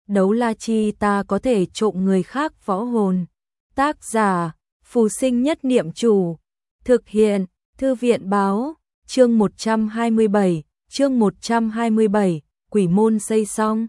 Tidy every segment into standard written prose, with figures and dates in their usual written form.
đấu la chi ta có thể trộm người khác võ hồn. Tác giả, Phù Sinh Nhất Niệm Chủ. Thực hiện, Thư viện báo, chương 127, quỷ môn xây xong.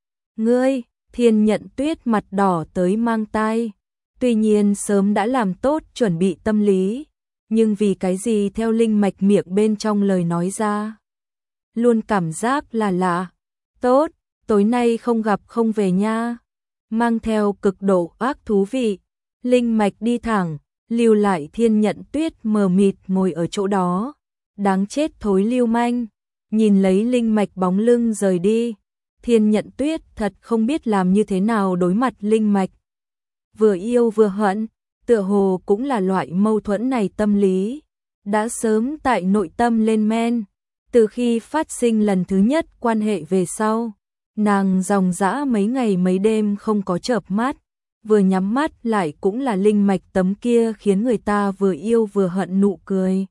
Ngươi, Thiên Nhận Tuyết mặt đỏ tới mang tai. Tuy nhiên sớm đã làm tốt chuẩn bị tâm lý, nhưng vì cái gì theo linh mạch miệng bên trong lời nói ra, luôn cảm giác là lạ. Tốt, tối nay không gặp không về nha. Mang theo cực độ ác thú vị, linh mạch đi thẳng, lưu lại Thiên Nhận Tuyết mờ mịt ngồi ở chỗ đó. Đáng chết thối lưu manh, nhìn lấy linh mạch bóng lưng rời đi. Thiên Nhận Tuyết thật không biết làm như thế nào đối mặt linh mạch. Vừa yêu vừa hận, tựa hồ cũng là loại mâu thuẫn này tâm lý. Đã sớm tại nội tâm lên men, từ khi phát sinh lần thứ nhất quan hệ về sau. Nàng dòng dã mấy ngày mấy đêm không có chợp mắt, vừa nhắm mắt lại cũng là linh mạch tấm kia khiến người ta vừa yêu vừa hận nụ cười.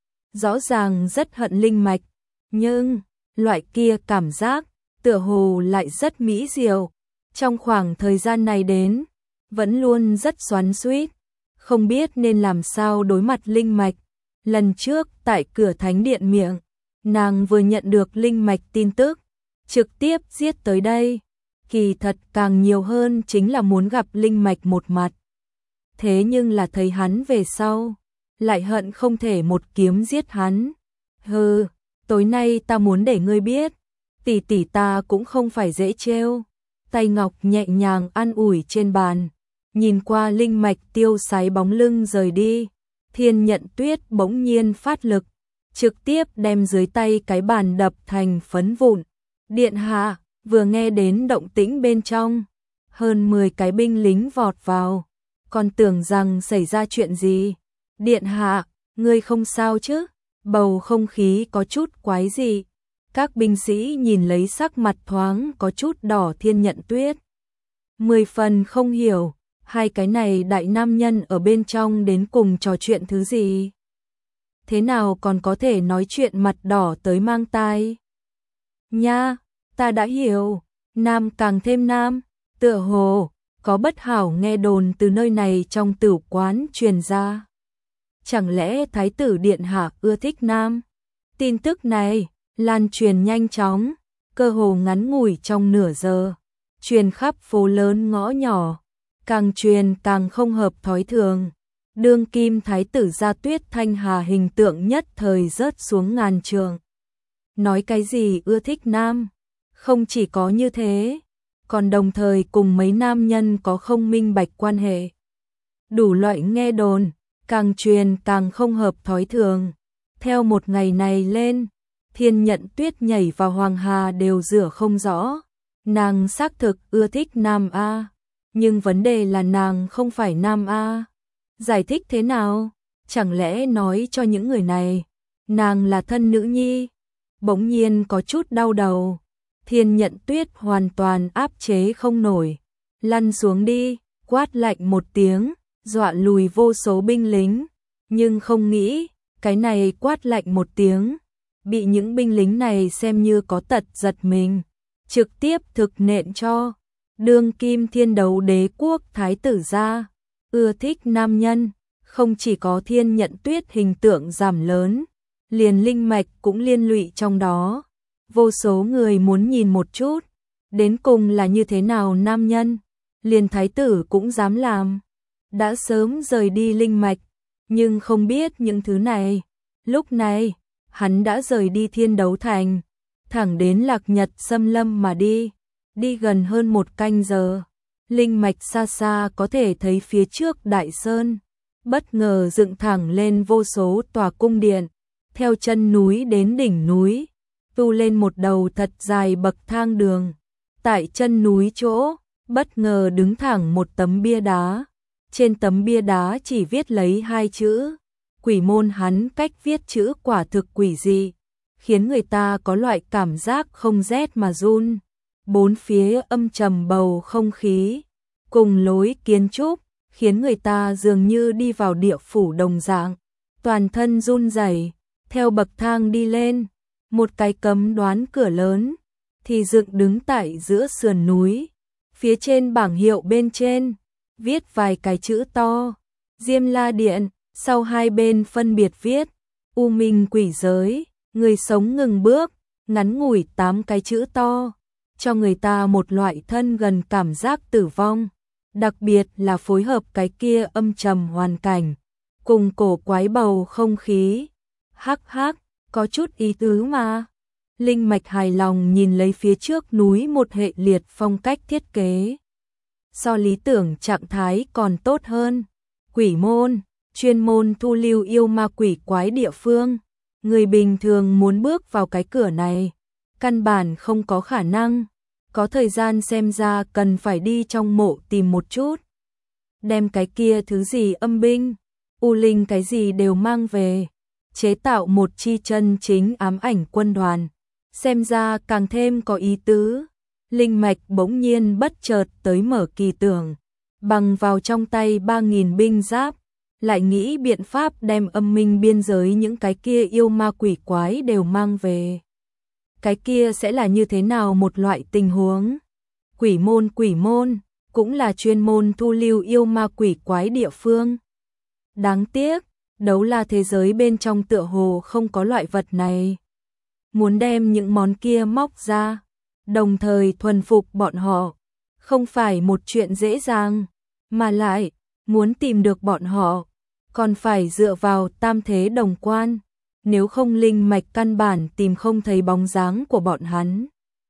Rõ ràng rất hận linh mạch, nhưng loại kia cảm giác tựa hồ lại rất mỹ diệu. Trong khoảng thời gian này đến, vẫn luôn rất xoắn xuýt, không biết nên làm sao đối mặt linh mạch. Lần trước tại cửa thánh điện miệng, nàng vừa nhận được linh mạch tin tức, trực tiếp giết tới đây. Kỳ thật càng nhiều hơn chính là muốn gặp linh mạch một mặt. Thế nhưng là thấy hắn về sau, lại hận không thể một kiếm giết hắn. Hừ, tối nay ta muốn để ngươi biết, tỷ tỷ ta cũng không phải dễ trêu. Tay ngọc nhẹ nhàng an ủi trên bàn, nhìn qua linh mạch tiêu sái bóng lưng rời đi. Thiên Nhận Tuyết bỗng nhiên phát lực, trực tiếp đem dưới tay cái bàn đập thành phấn vụn. Điện hạ, vừa nghe đến động tĩnh bên trong, hơn 10 cái binh lính vọt vào, còn tưởng rằng xảy ra chuyện gì. Điện hạ, ngươi không sao chứ? Bầu không khí có chút quái dị. Các binh sĩ nhìn lấy sắc mặt thoáng có chút đỏ Thiên Nhận Tuyết, 10 phần không hiểu, hai cái này đại nam nhân ở bên trong đến cùng trò chuyện thứ gì? Thế nào còn có thể nói chuyện mặt đỏ tới mang tai? Nha, ta đã hiểu, nam càng thêm nam, tựa hồ có bất hảo nghe đồn từ nơi này trong tử quán truyền ra. Chẳng lẽ thái tử điện hạ ưa thích nam? Tin tức này lan truyền nhanh chóng, cơ hồ ngắn ngủi trong nửa giờ, truyền khắp phố lớn ngõ nhỏ, càng truyền càng không hợp thói thường. Đương kim thái tử gia Tuyết Thanh Hà hình tượng nhất thời rớt xuống ngàn trượng. Nói cái gì ưa thích nam? Không chỉ có như thế, còn đồng thời cùng mấy nam nhân có không minh bạch quan hệ. Đủ loại nghe đồn, càng truyền càng không hợp thói thường. Theo một ngày này lên, Thiên Nhận Tuyết nhảy vào Hoàng Hà đều rửa không rõ. Nàng xác thực ưa thích nam A, nhưng vấn đề là nàng không phải nam A. Giải thích thế nào? Chẳng lẽ nói cho những người này, nàng là thân nữ nhi? Bỗng nhiên có chút đau đầu. Thiên Nhận Tuyết hoàn toàn áp chế không nổi. Lăn xuống đi, quát lạnh một tiếng, dọa lùi vô số binh lính. Nhưng không nghĩ, cái này quát lạnh một tiếng, bị những binh lính này xem như có tật giật mình, trực tiếp thực nện cho. Đương kim Thiên Đấu Đế quốc thái tử gia, ưa thích nam nhân, không chỉ có Thiên Nhận Tuyết hình tượng giảm lớn, liền linh mạch cũng liên lụy trong đó. Vô số người muốn nhìn một chút, đến cùng là như thế nào nam nhân, liền thái tử cũng dám làm. Đã sớm rời đi linh mạch, nhưng không biết những thứ này. Lúc này, hắn đã rời đi Thiên Đấu Thành, thẳng đến Lạc Nhật Xâm Lâm mà đi. Đi gần hơn 1 canh giờ, linh mạch xa xa có thể thấy phía trước đại sơn, bất ngờ dựng thẳng lên vô số tòa cung điện, theo chân núi đến đỉnh núi, tu lên một đầu thật dài bậc thang đường. Tại chân núi chỗ, bất ngờ đứng thẳng một tấm bia đá. Trên tấm bia đá chỉ viết lấy 2 chữ, quỷ môn. Hắn cách viết chữ quả thực quỷ dị, khiến người ta có loại cảm giác không rét mà run. Bốn phía âm trầm bầu không khí, cùng lối kiến trúc, khiến người ta dường như đi vào địa phủ đồng dạng, toàn thân run rẩy. Theo bậc thang đi lên, một cái cấm đoán cửa lớn thì dựng đứng tại giữa sườn núi. Phía trên bảng hiệu bên trên, viết vài cái chữ to, Diêm La Điện, sau hai bên phân biệt viết, U Minh Quỷ Giới, người sống ngừng bước, ngắn ngủi 8 cái chữ to, cho người ta một loại thân gần cảm giác tử vong, đặc biệt là phối hợp cái kia âm trầm hoàn cảnh, cùng cổ quái bầu không khí. Hắc hắc, có chút ý tứ mà. Linh Mạch hài lòng nhìn lấy phía trước núi một hệ liệt phong cách thiết kế. So lý tưởng trạng thái còn tốt hơn. Quỷ môn, chuyên môn thu lưu yêu ma quỷ quái địa phương. Người bình thường muốn bước vào cái cửa này, căn bản không có khả năng. Có thời gian xem ra cần phải đi trong mộ tìm một chút. Đem cái kia thứ gì âm binh, u linh cái gì đều mang về. Chế tạo một chi chân chính ám ảnh quân đoàn. Xem ra càng thêm có ý tứ. Linh Mạch bỗng nhiên bất chợt tới mở kỳ tưởng. Bằng vào trong tay 3.000 binh giáp. Lại nghĩ biện pháp đem âm minh biên giới những cái kia yêu ma quỷ quái đều mang về. Cái kia sẽ là như thế nào một loại tình huống? Quỷ môn, cũng là chuyên môn thu lưu yêu ma quỷ quái địa phương. Đáng tiếc, đấu la thế giới bên trong tựa hồ không có loại vật này. Muốn đem những món kia móc ra, đồng thời thuần phục bọn họ, không phải một chuyện dễ dàng, mà lại, muốn tìm được bọn họ, còn phải dựa vào tam thế đồng quan, nếu không Linh Mạch căn bản tìm không thấy bóng dáng của bọn hắn.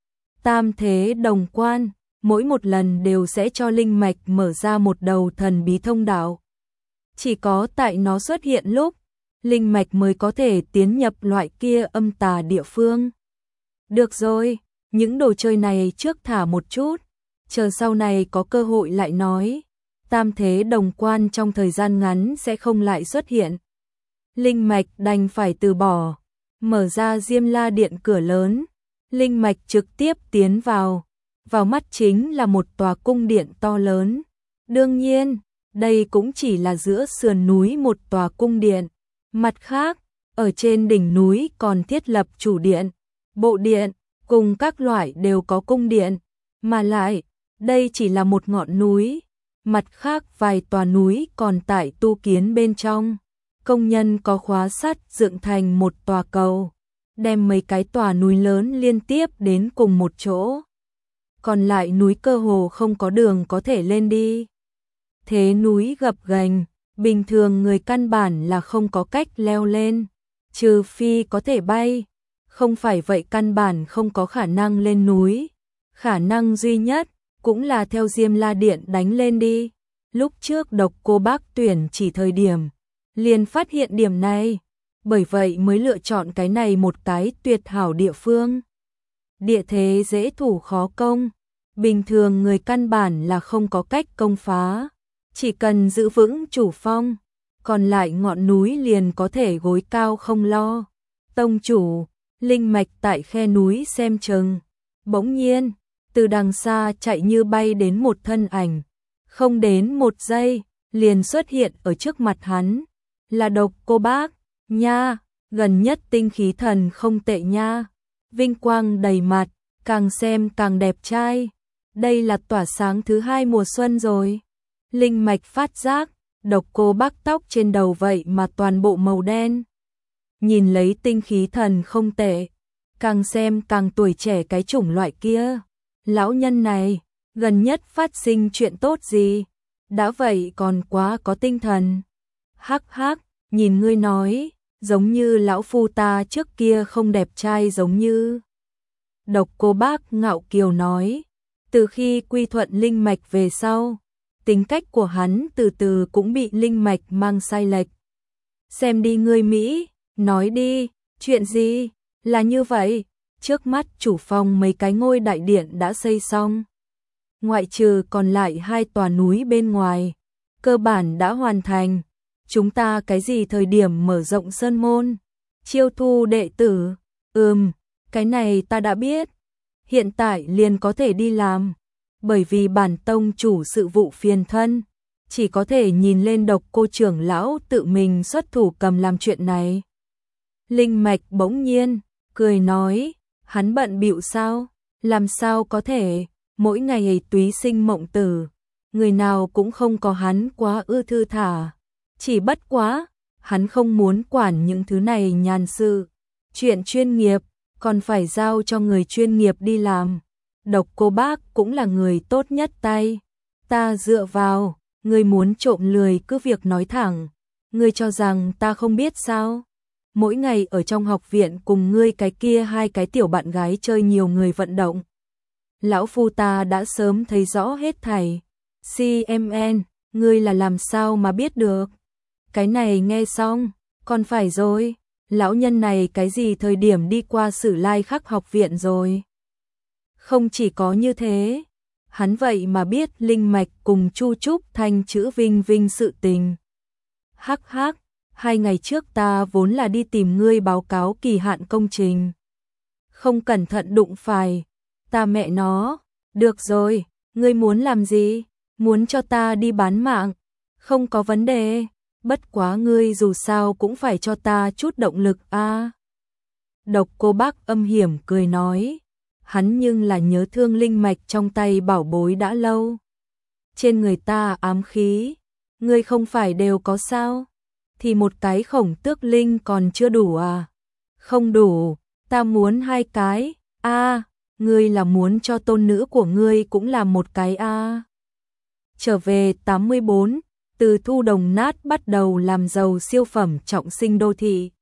Tam thế đồng quan, mỗi một lần đều sẽ cho Linh Mạch mở ra một đầu thần bí thông đạo. Chỉ có tại nó xuất hiện lúc, Linh Mạch mới có thể tiến nhập loại kia âm tà địa phương. Được rồi, những đồ chơi này trước thả một chút, chờ sau này có cơ hội lại nói. Tam thế đồng quan trong thời gian ngắn sẽ không lại xuất hiện. Linh Mạch đành phải từ bỏ, mở ra Diêm La Điện cửa lớn. Linh Mạch trực tiếp tiến vào mắt chính là một tòa cung điện to lớn. Đương nhiên, đây cũng chỉ là giữa sườn núi một tòa cung điện. Mặt khác, ở trên đỉnh núi còn thiết lập chủ điện, bộ điện, cùng các loại đều có cung điện. Mà lại, đây chỉ là một ngọn núi. Mặt khác vài tòa núi còn tại tu kiến bên trong. Công nhân có khóa sắt dựng thành một tòa cầu, đem mấy cái tòa núi lớn liên tiếp đến cùng một chỗ. Còn lại núi cơ hồ không có đường có thể lên đi. Thế núi gập ghềnh, bình thường người căn bản là không có cách leo lên, trừ phi có thể bay, không phải vậy căn bản không có khả năng lên núi. Khả năng duy nhất cũng là theo Diêm La Điện đánh lên đi. Lúc trước Độc Cô Bác tuyển chỉ thời điểm, liền phát hiện điểm này, bởi vậy mới lựa chọn cái này một cái tuyệt hảo địa phương. Địa thế dễ thủ khó công, bình thường người căn bản là không có cách công phá, chỉ cần giữ vững chủ phong, còn lại ngọn núi liền có thể gối cao không lo. Tông chủ, Linh Mạch tại khe núi xem chừng, bỗng nhiên, từ đằng xa chạy như bay đến một thân ảnh, không đến một giây, liền xuất hiện ở trước mặt hắn, là Độc Cô Bác, nha, gần nhất tinh khí thần không tệ nha, vinh quang đầy mặt, càng xem càng đẹp trai, đây là tỏa sáng thứ hai mùa xuân rồi. Linh Mạch phát giác, Độc Cô Bác tóc trên đầu vậy mà toàn bộ màu đen. Nhìn lấy tinh khí thần không tệ, càng xem càng tuổi trẻ cái chủng loại kia. Lão nhân này, gần nhất phát sinh chuyện tốt gì? Đã vậy còn quá có tinh thần. Hắc hắc, nhìn ngươi nói, giống như lão phu ta trước kia không đẹp trai giống như. Độc Cô Bác ngạo kiều nói, từ khi quy thuận Linh Mạch về sau, tính cách của hắn từ từ cũng bị Linh Mạch mang sai lệch. Xem đi ngươi Mỹ, nói đi, chuyện gì? Là như vậy, trước mắt chủ phong mấy cái ngôi đại điện đã xây xong. Ngoại trừ còn lại 2 tòa núi bên ngoài, cơ bản đã hoàn thành. Chúng ta cái gì thời điểm mở rộng sơn môn? Chiêu thu đệ tử? Cái này ta đã biết. Hiện tại liền có thể đi làm. Bởi vì bản tông chủ sự vụ phiền thân, chỉ có thể nhìn lên Độc Cô trưởng lão tự mình xuất thủ cầm làm chuyện này. Linh Mạch bỗng nhiên cười nói, hắn bận bịu sao? Làm sao có thể? mỗi ngày ấy túy sinh mộng tử, người nào cũng không có hắn quá ư thư thả. Chỉ bất quá, hắn không muốn quản những thứ này nhàn sự. Chuyện chuyên nghiệp, còn phải giao cho người chuyên nghiệp đi làm. Độc Cô Bác cũng là người tốt nhất tay ta dựa vào, ngươi muốn trộm lười cứ việc nói thẳng. Ngươi cho rằng ta không biết sao? Mỗi ngày ở trong học viện cùng ngươi cái kia hai cái tiểu bạn gái chơi nhiều người vận động. Lão phu ta đã sớm thấy rõ hết thảy. CMN, ngươi là làm sao mà biết được? Cái này nghe xong, còn phải rồi, lão nhân này cái gì thời điểm đi qua Sử Lai Khắc học viện rồi? Không chỉ có như thế, hắn vậy mà biết Linh Mạch cùng Chu Trúc Thanh chữ Vinh Vinh sự tình. Hắc hắc, 2 ngày trước ta vốn là đi tìm ngươi báo cáo kỳ hạn công trình. Không cẩn thận đụng phải, ta mẹ nó, được rồi, ngươi muốn làm gì? Muốn cho ta đi bán mạng? Không có vấn đề, bất quá ngươi dù sao cũng phải cho ta chút động lực a. Độc Cô Bác âm hiểm cười nói, hắn nhưng là nhớ thương linh mạch trong tay bảo bối đã lâu. Trên người ta ám khí, ngươi không phải đều có sao? Thì một cái Khổng Tước linh còn chưa đủ à? Không đủ, ta muốn 2 cái. A, ngươi là muốn cho tôn nữ của ngươi cũng là một cái a? Trở về 84, từ thu đồng nát bắt đầu làm giàu siêu phẩm trọng sinh đô thị.